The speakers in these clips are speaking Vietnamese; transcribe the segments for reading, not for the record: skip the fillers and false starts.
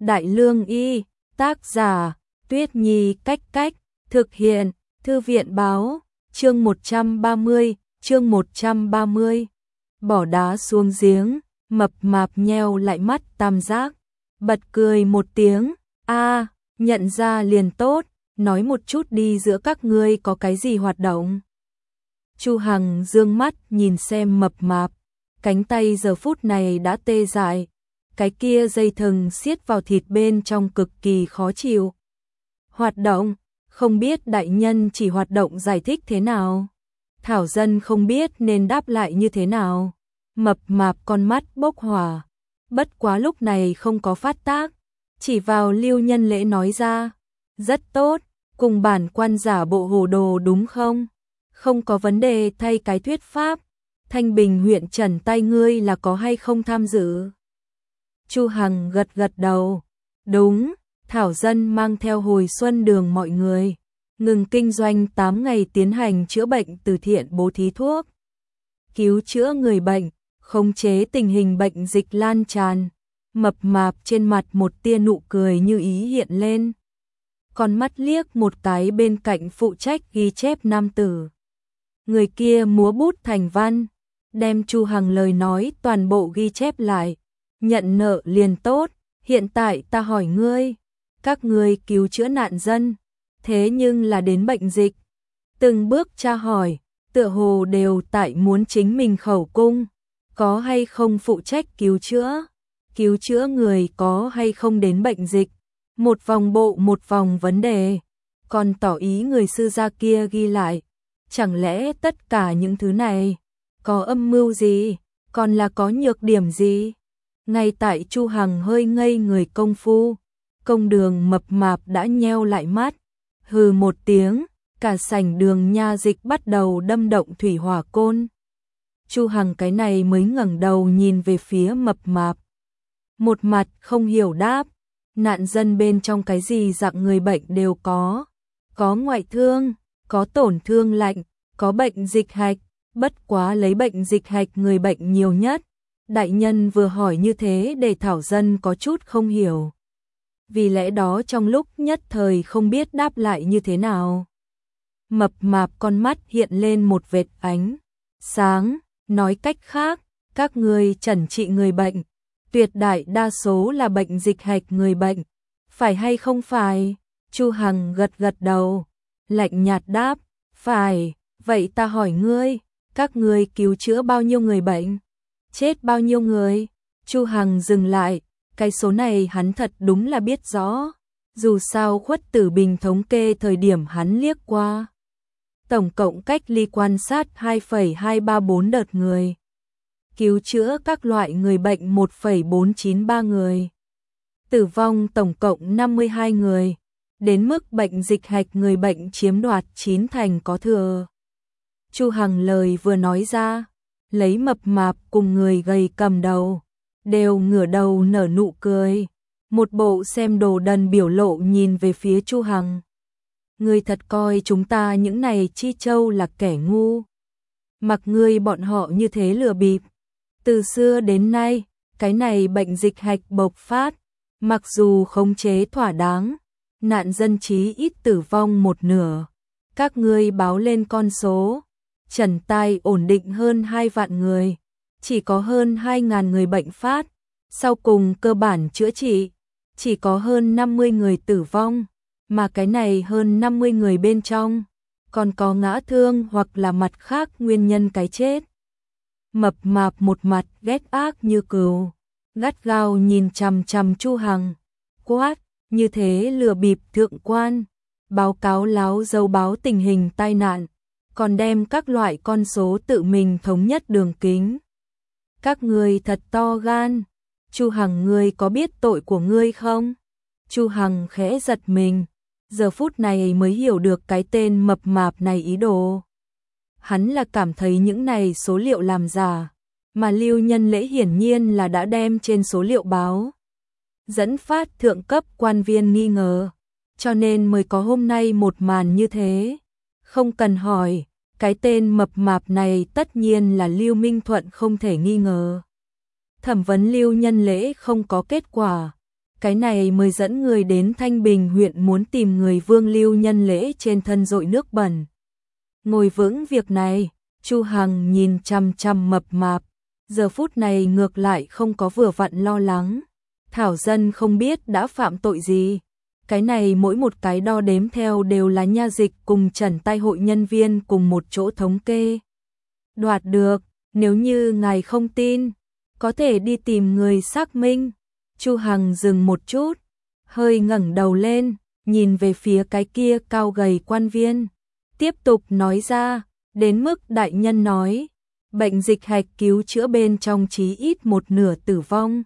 Đại Lương Y, tác giả, Tuyết Nhi Cách, thực hiện, Thư viện Báo, chương 130, bỏ đá xuống giếng, mập mạp nheo lại mắt tam giác, bật cười một tiếng, nhận ra liền tốt, nói một chút đi giữa các ngươi có cái gì hoạt động. Chu Hằng dương mắt nhìn xem mập mạp, cánh tay giờ phút này đã tê dại, cái kia dây thừng siết vào thịt bên trong cực kỳ khó chịu. Hoạt động, không biết đại nhân chỉ hoạt động giải thích thế nào. Thảo dân không biết nên đáp lại như thế nào. Mập mạp con mắt bốc hỏa, bất quá lúc này không có phát tác, chỉ vào Lưu Nhân Lễ nói ra, rất tốt, cùng bản quan giả bộ hồ đồ đúng không? Không có vấn đề, thay cái thuyết pháp, Thanh Bình huyện trần tay ngươi là có hay không tham dự? Chu Hằng gật đầu, đúng, Thảo dân mang theo hồi xuân đường mọi người, ngừng kinh doanh 8 ngày tiến hành chữa bệnh từ thiện, bố thí thuốc, cứu chữa người bệnh, khống chế tình hình bệnh dịch lan tràn. Mập mạp trên mặt một tia nụ cười như ý hiện lên. Con mắt liếc một cái bên cạnh phụ trách ghi chép nam tử. Người kia múa bút thành văn, đem Chu Hằng lời nói toàn bộ ghi chép lại. Nhận nợ liền tốt, hiện tại ta hỏi ngươi, các ngươi cứu chữa nạn dân, thế nhưng là đến bệnh dịch. Từng bước tra hỏi, tựa hồ đều tại muốn chính mình khẩu cung, có hay không phụ trách cứu chữa người có hay không đến bệnh dịch, một vòng bộ một vòng vấn đề, còn tỏ ý người sư gia kia ghi lại, chẳng lẽ tất cả những thứ này có âm mưu gì, còn là có nhược điểm gì? Ngay tại Chu Hằng hơi ngây người công phu, công đường mập mạp đã nheo lại mắt, hừ một tiếng, cả sảnh đường nha dịch bắt đầu đâm động thủy hỏa côn. Chu Hằng cái này mới ngẩng đầu nhìn về phía mập mạp, một mặt không hiểu đáp, nạn dân bên trong cái gì dạng người bệnh đều có ngoại thương, có tổn thương lạnh, có bệnh dịch hạch, bất quá lấy bệnh dịch hạch người bệnh nhiều nhất. Đại nhân vừa hỏi như thế để Thảo dân có chút không hiểu, vì lẽ đó trong lúc nhất thời không biết đáp lại như thế nào. Mập mạp con mắt hiện lên một vệt ánh sáng, nói cách khác, các ngươi chẩn trị người bệnh, tuyệt đại đa số là bệnh dịch hạch người bệnh, phải hay không phải? Chu Hằng gật đầu, lạnh nhạt đáp, phải, vậy ta hỏi ngươi, các ngươi cứu chữa bao nhiêu người bệnh? Chết bao nhiêu người? Chu Hằng dừng lại, cái số này hắn thật đúng là biết rõ, dù sao Khuất Tử Bình thống kê thời điểm hắn liếc qua. Tổng cộng cách ly quan sát 2,234 đợt người. Cứu chữa các loại người bệnh 1,493 người. Tử vong tổng cộng 52 người. Đến mức bệnh dịch hạch người bệnh chiếm đoạt 9 thành có thừa. Chu Hằng lời vừa nói ra, lấy mập mạp cùng người gầy cầm đầu, đều ngửa đầu nở nụ cười. Một bộ xem đồ đần biểu lộ nhìn về phía Chu Hằng. Ngươi thật coi chúng ta những này chi châu là kẻ ngu. Mặc ngươi bọn họ như thế lừa bịp. Từ xưa đến nay, cái này bệnh dịch hạch bộc phát, mặc dù khống chế thỏa đáng, nạn dân chí ít tử vong một nửa. Các ngươi báo lên con số, trần tai ổn định hơn 2 vạn người, chỉ có hơn 2.000 người bệnh phát, sau cùng cơ bản chữa trị, chỉ có hơn 50 người tử vong, mà cái này hơn 50 người bên trong, còn có ngã thương hoặc là mặt khác nguyên nhân cái chết. Mập mạp một mặt ghét ác như cừu, gắt gao nhìn chằm chằm Chu Hằng, quát, như thế lừa bịp thượng quan, báo cáo láo dấu báo tình hình tai nạn, còn đem các loại con số tự mình thống nhất đường kính. Các ngươi thật to gan, Chu Hằng ngươi có biết tội của ngươi không? Chu Hằng khẽ giật mình, giờ phút này mới hiểu được cái tên mập mạp này ý đồ. Hắn là cảm thấy những này số liệu làm giả, mà Lưu Nhân Lễ hiển nhiên là đã đem trên số liệu báo, dẫn phát thượng cấp quan viên nghi ngờ, cho nên mới có hôm nay một màn như thế. Không cần hỏi, cái tên mập mạp này tất nhiên là Lưu Minh Thuận không thể nghi ngờ. Thẩm vấn Lưu Nhân Lễ không có kết quả, Cái này mới dẫn người đến Thanh Bình huyện muốn tìm người Vương Lưu Nhân Lễ trên thân dội nước bẩn. Ngồi vững việc này, Chu Hằng nhìn chằm chằm mập mạp, giờ phút này ngược lại không có vừa vặn lo lắng. Thảo dân không biết đã phạm tội gì. Cái này mỗi một cái đo đếm theo đều là nha dịch cùng trần tay hội nhân viên cùng một chỗ thống kê. Đoạt được, nếu như ngài không tin, có thể đi tìm người xác minh. Chu Hằng dừng một chút, hơi ngẩng đầu lên, nhìn về phía cái kia cao gầy quan viên. Tiếp tục nói ra, đến mức đại nhân nói, bệnh dịch hạch cứu chữa bên trong chí ít một nửa tử vong.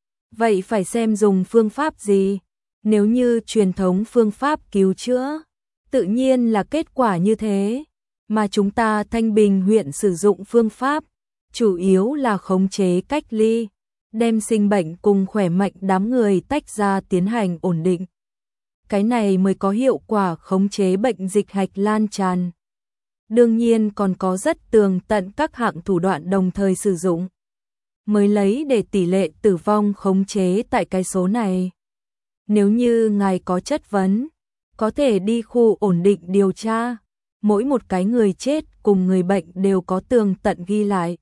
Vậy phải xem dùng phương pháp gì? Nếu như truyền thống phương pháp cứu chữa, tự nhiên là kết quả như thế. Mà chúng ta Thanh Bình huyện sử dụng phương pháp, chủ yếu là khống chế cách ly, đem sinh bệnh cùng khỏe mạnh đám người tách ra tiến hành ổn định. Cái này mới có hiệu quả khống chế bệnh dịch hạch lan tràn. Đương nhiên còn có rất tường tận các hạng thủ đoạn đồng thời sử dụng, mới lấy để tỷ lệ tử vong khống chế tại cái số này. Nếu như ngài có chất vấn, có thể đi khu ổn định điều tra, mỗi một cái người chết cùng người bệnh đều có tường tận ghi lại,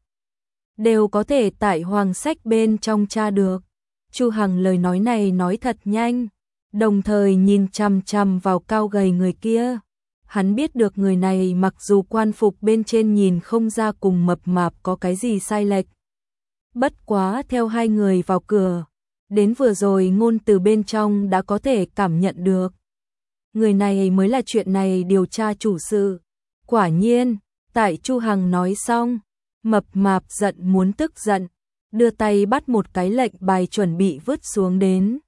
đều có thể tại hoàng sách bên trong tra được. Chu Hằng lời nói này nói thật nhanh, đồng thời nhìn chằm chằm vào cao gầy người kia. Hắn biết được người này mặc dù quan phục bên trên nhìn không ra cùng mập mạp có cái gì sai lệch. Bất quá theo hai người vào cửa, đến vừa rồi ngôn từ bên trong đã có thể cảm nhận được. Người này mới là chuyện này điều tra chủ sự. Quả nhiên, tại Chu Hằng nói xong, mập mạp giận muốn tức giận, đưa tay bắt một cái lệnh bài chuẩn bị vứt xuống đến.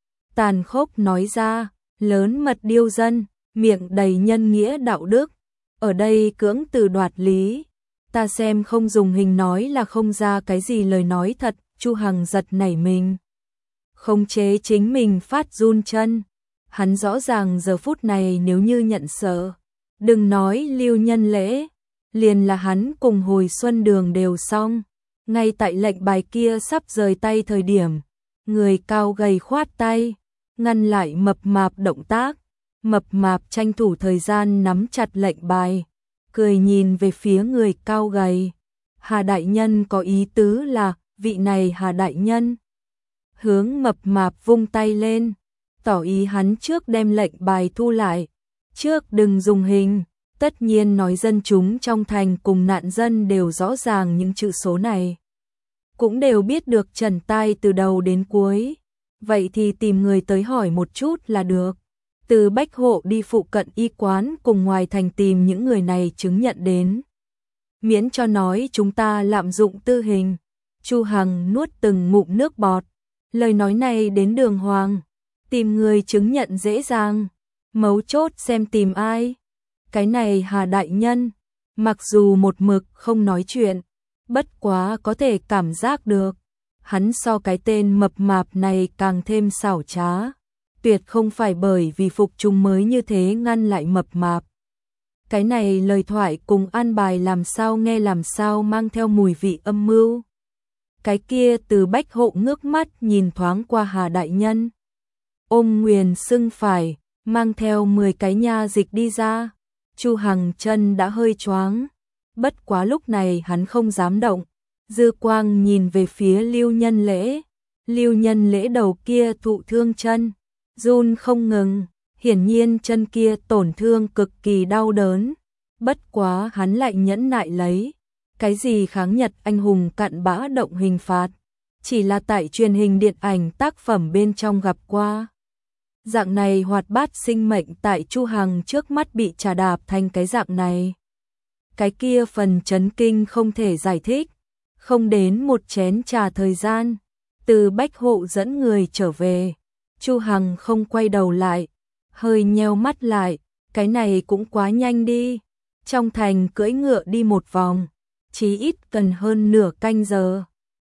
Tàn khốc nói ra, lớn mật điêu dân, miệng đầy nhân nghĩa đạo đức, ở đây cưỡng từ đoạt lý. Ta xem không dùng hình nói là không ra cái gì lời nói thật. Chu Hằng giật nảy mình, khống chế chính mình phát run chân. Hắn rõ ràng giờ phút này nếu như nhận sợ, đừng nói Lưu Nhân Lễ, liền là hắn cùng Hồi Xuân Đường đều xong. Ngay tại lệnh bài kia sắp rời tay thời điểm, người cao gầy khoát tay, ngăn lại mập mạp động tác. Mập mạp tranh thủ thời gian nắm chặt lệnh bài, cười nhìn về phía người cao gầy. Hà đại nhân có ý tứ là, vị này Hà đại nhân. Hướng mập mạp vung tay lên, tỏ ý hắn trước đem lệnh bài thu lại, trước đừng dùng hình. Tất nhiên nói dân chúng trong thành cùng nạn dân đều rõ ràng những chữ số này, cũng đều biết được trần tai từ đầu đến cuối. Vậy thì tìm người tới hỏi một chút là được. Từ Bách Hộ đi phụ cận y quán cùng ngoài thành tìm những người này chứng nhận đến. Miễn cho nói chúng ta lạm dụng tư hình. Chu Hằng nuốt từng ngụm nước bọt. Lời nói này đến đường hoàng. Tìm người chứng nhận dễ dàng. Mấu chốt xem tìm ai. Cái này Hà đại nhân, mặc dù một mực không nói chuyện, bất quá có thể cảm giác được. Hắn so cái tên mập mạp này càng thêm xảo trá. Tuyệt không phải bởi vì phục chúng mới như thế ngăn lại mập mạp. Cái này lời thoại cùng an bài làm sao nghe làm sao mang theo mùi vị âm mưu. Cái kia Từ Bách Hộ ngước mắt nhìn thoáng qua Hà đại nhân. Ôm nguyền sưng phải, mang theo 10 cái nha dịch đi ra. Chu Hằng chân đã hơi choáng. Bất quá lúc này hắn không dám động. Dư quang nhìn về phía Lưu Nhân Lễ. Lưu Nhân Lễ đầu kia thụ thương chân, run không ngừng, hiển nhiên chân kia tổn thương cực kỳ đau đớn. Bất quá hắn lại nhẫn nại lấy. Cái gì kháng Nhật anh hùng cặn bã động hình phạt, chỉ là tại truyền hình điện ảnh tác phẩm bên trong gặp qua. Dạng này hoạt bát sinh mệnh tại Chu Hằng trước mắt bị trà đạp thành cái dạng này. Cái kia phần chấn kinh không thể giải thích. Không đến một chén trà thời gian, Từ Bách Hộ dẫn người trở về. Chu Hằng không quay đầu lại, hơi nheo mắt lại, cái này cũng quá nhanh đi. Trong thành cưỡi ngựa đi một vòng, chí ít cần hơn nửa canh giờ.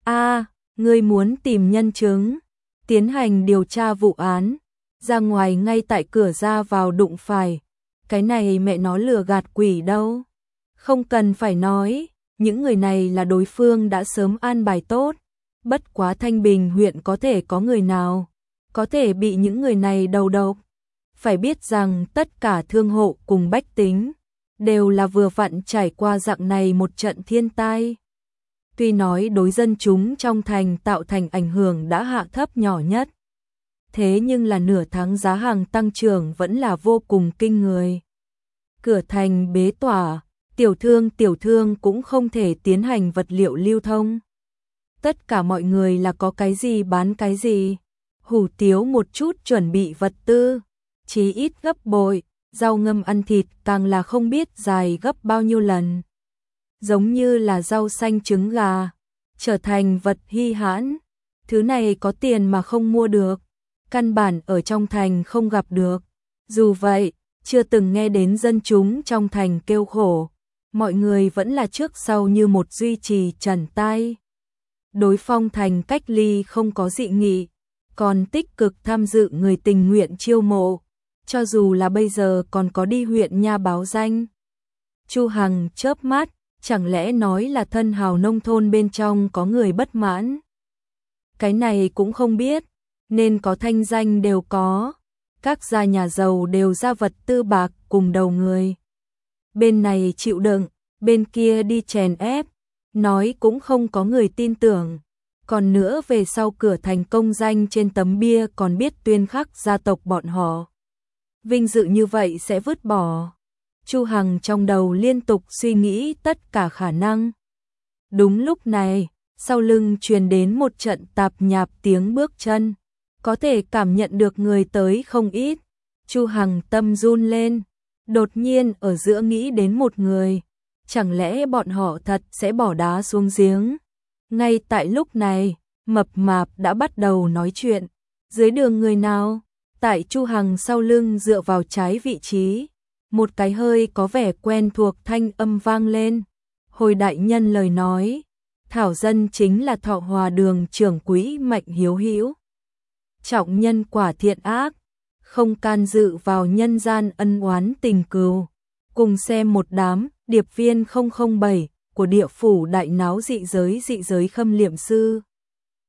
Ngươi muốn tìm nhân chứng, tiến hành điều tra vụ án, ra ngoài ngay tại cửa ra vào đụng phải. Cái này mẹ nó lừa gạt quỷ đâu. Không cần phải nói, những người này là đối phương đã sớm an bài tốt. Bất quá Thanh Bình huyện có thể có người nào, có thể bị những người này đầu độc. Phải biết rằng tất cả thương hộ cùng bách tính đều là vừa vặn trải qua dạng này một trận thiên tai. Tuy nói đối dân chúng trong thành tạo thành ảnh hưởng đã hạ thấp nhỏ nhất, thế nhưng là nửa tháng giá hàng tăng trưởng vẫn là vô cùng kinh người. Cửa thành bế tỏa, tiểu thương cũng không thể tiến hành vật liệu lưu thông. Tất cả mọi người là có cái gì bán cái gì, hủ tiếu một chút chuẩn bị vật tư, chí ít gấp bội, rau ngâm ăn thịt càng là không biết dài gấp bao nhiêu lần. Giống như là rau xanh trứng gà, trở thành vật hy hãn, thứ này có tiền mà không mua được, căn bản ở trong thành không gặp được. Dù vậy, chưa từng nghe đến dân chúng trong thành kêu khổ, mọi người vẫn là trước sau như một duy trì trần tai. Đối phong thành cách ly không có dị nghị, còn tích cực tham dự người tình nguyện chiêu mộ, cho dù là bây giờ còn có đi huyện nha báo danh. Chu Hằng chớp mắt, chẳng lẽ nói là thân hào nông thôn bên trong có người bất mãn? Cái này cũng không biết, nên có thanh danh đều có, các gia nhà giàu đều ra vật tư bạc cùng đầu người. Bên này chịu đựng, bên kia đi chèn ép, nói cũng không có người tin tưởng. Còn nữa về sau cửa thành công danh trên tấm bia còn biết tuyên khắc gia tộc bọn họ. Vinh dự như vậy sẽ vứt bỏ. Chu Hằng trong đầu liên tục suy nghĩ tất cả khả năng. Đúng lúc này, sau lưng truyền đến một trận tạp nhạp tiếng bước chân, có thể cảm nhận được người tới không ít. Chu Hằng tâm run lên, đột nhiên ở giữa nghĩ đến một người, chẳng lẽ bọn họ thật sẽ bỏ đá xuống giếng? Ngay tại lúc này, mập mạp đã bắt đầu nói chuyện. Dưới đường người nào? Tại Chu Hằng sau lưng dựa vào trái vị trí, một cái hơi có vẻ quen thuộc thanh âm vang lên. Hồi đại nhân lời nói, thảo dân chính là Thọ Hòa Đường trưởng quỹ Mạnh Hiếu Hữu. Trọng nhân quả thiện ác, không can dự vào nhân gian ân oán tình cừu. Cùng xem một đám điệp viên 007 của địa phủ đại náo dị giới khâm liệm sư.